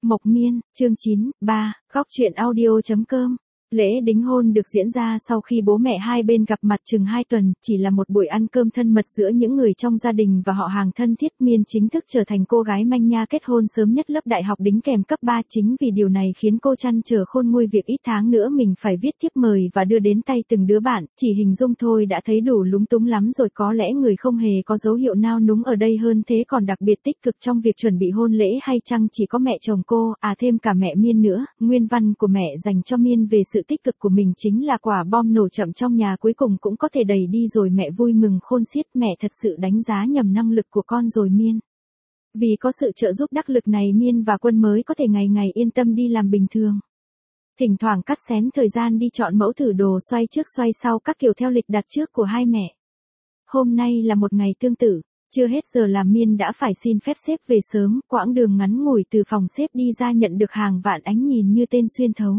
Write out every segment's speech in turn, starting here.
Mộc Miên, chương 9, 3, góc truyện audio.com. Lễ đính hôn được diễn ra sau khi bố mẹ hai bên gặp mặt chừng 2 tuần, chỉ là một buổi ăn cơm thân mật giữa những người trong gia đình và họ hàng thân thiết. Miên chính thức trở thành cô gái manh nha kết hôn sớm nhất lớp đại học đính kèm cấp 3. Chính vì điều này khiến cô trăn trở khôn nguôi việc ít tháng nữa mình phải viết thiếp mời và đưa đến tay từng đứa bạn. Chỉ hình dung thôi đã thấy đủ lúng túng lắm rồi, có lẽ người không hề có dấu hiệu nao núng ở đây hơn thế còn đặc biệt tích cực trong việc chuẩn bị hôn lễ hay chăng chỉ có mẹ chồng cô, thêm cả mẹ Miên nữa. Nguyên văn của mẹ dành cho Miên về sự tích cực của mình chính là quả bom nổ chậm trong nhà cuối cùng cũng có thể đẩy đi rồi. Mẹ vui mừng khôn xiết, mẹ thật sự đánh giá nhầm năng lực của con rồi Miên. Vì có sự trợ giúp đắc lực này Miên và Quân mới có thể ngày ngày yên tâm đi làm bình thường. Thỉnh thoảng cắt xén thời gian đi chọn mẫu thử đồ xoay trước xoay sau các kiểu theo lịch đặt trước của hai mẹ. Hôm nay là một ngày tương tự, chưa hết giờ làm Miên đã phải xin phép sếp về sớm, quãng đường ngắn ngủi từ phòng sếp đi ra nhận được hàng vạn ánh nhìn như tên xuyên thấu.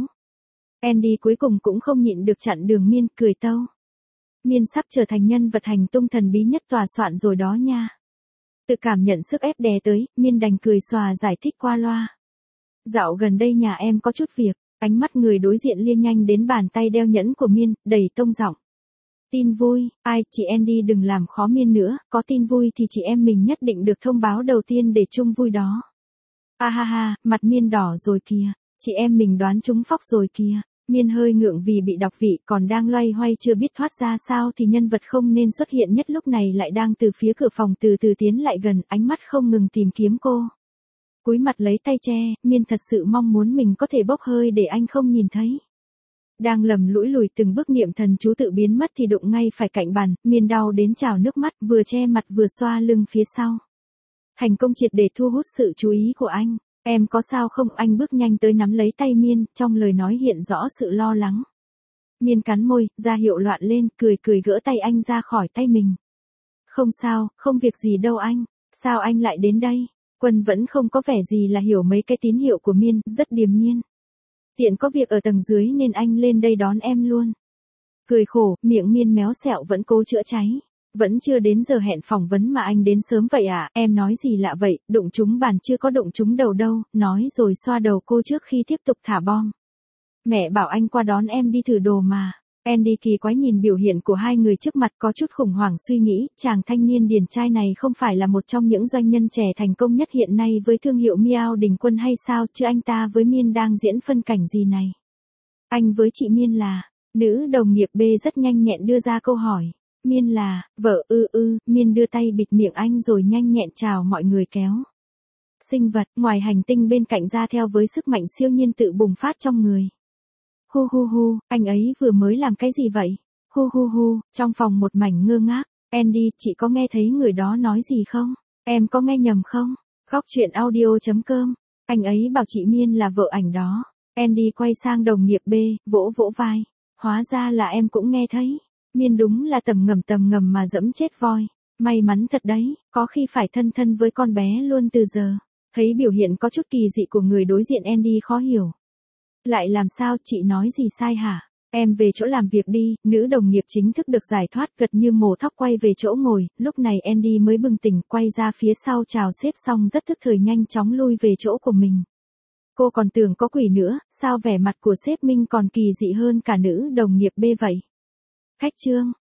Andy cuối cùng cũng không nhịn được chặn đường Miên, cười tâu. Miên sắp trở thành nhân vật hành tung thần bí nhất tòa soạn rồi đó nha. Tự cảm nhận sức ép đè tới, Miên đành cười xòa giải thích qua loa. Dạo gần đây nhà em có chút việc. Ánh mắt người đối diện lia nhanh đến bàn tay đeo nhẫn của Miên, đầy tông giọng. Tin vui, chị Andy đừng làm khó Miên nữa, có tin vui thì chị em mình nhất định được thông báo đầu tiên để chung vui đó. Ha ha, mặt Miên đỏ rồi kìa, chị em mình đoán trúng phóc rồi kìa. Miên hơi ngượng vì bị đọc vị, còn đang loay hoay chưa biết thoát ra sao thì nhân vật không nên xuất hiện nhất lúc này lại đang từ phía cửa phòng từ từ tiến lại gần, ánh mắt không ngừng tìm kiếm cô. Cúi mặt lấy tay che, Miên thật sự mong muốn mình có thể bốc hơi để anh không nhìn thấy. Đang lầm lũi lùi từng bước niệm thần chú tự biến mất thì đụng ngay phải cạnh bàn, Miên đau đến trào nước mắt, vừa che mặt vừa xoa lưng phía sau. Thành công triệt để thu hút sự chú ý của anh. Em có sao không? Anh bước nhanh tới nắm lấy tay Miên, trong lời nói hiện rõ sự lo lắng. Miên cắn môi, ra hiệu loạn lên, cười gỡ tay anh ra khỏi tay mình. Không sao, không việc gì đâu anh, sao anh lại đến đây? Quân vẫn không có vẻ gì là hiểu mấy cái tín hiệu của Miên, rất điềm nhiên. Tiện có việc ở tầng dưới nên anh lên đây đón em luôn. Cười khổ, miệng Miên méo xẹo vẫn cố chữa cháy. Vẫn chưa đến giờ hẹn phỏng vấn mà anh đến sớm vậy à? Em nói gì lạ vậy, đụng trúng bàn chưa có đụng trúng đầu đâu, nói rồi xoa đầu cô trước khi tiếp tục thả bom. Mẹ bảo anh qua đón em đi thử đồ mà. Andy kỳ quái nhìn biểu hiện của hai người trước mặt có chút khủng hoảng, suy nghĩ, chàng thanh niên điển trai này không phải là một trong những doanh nhân trẻ thành công nhất hiện nay với thương hiệu Miao Đình Quân hay sao, chứ anh ta với Miên đang diễn phân cảnh gì này? Anh với chị Miên là, nữ đồng nghiệp B rất nhanh nhẹn đưa ra câu hỏi. Miên là, vợ Miên đưa tay bịt miệng anh rồi nhanh nhẹn chào mọi người kéo. Sinh vật ngoài hành tinh bên cạnh ra theo với sức mạnh siêu nhiên tự bùng phát trong người. Hu, anh ấy vừa mới làm cái gì vậy? Hu, trong phòng một mảnh ngơ ngác. Andy, chị có nghe thấy người đó nói gì không? Em có nghe nhầm không? Góc truyện audio.com. Anh ấy bảo chị Miên là vợ ảnh đó. Andy quay sang đồng nghiệp B, vỗ vai. Hóa ra là em cũng nghe thấy. Miên đúng là tầm ngầm mà dẫm chết voi. May mắn thật đấy, có khi phải thân với con bé luôn từ giờ. Thấy biểu hiện có chút kỳ dị của người đối diện Andy khó hiểu. Lại làm sao, chị nói gì sai hả? Em về chỗ làm việc đi. Nữ đồng nghiệp chính thức được giải thoát, gật như mổ thóc quay về chỗ ngồi. Lúc này Andy mới bừng tỉnh, quay ra phía sau chào sếp xong rất thức thời nhanh chóng lui về chỗ của mình. Cô còn tưởng có quỷ nữa, sao vẻ mặt của sếp Minh còn kỳ dị hơn cả nữ đồng nghiệp B vậy? Khách trương,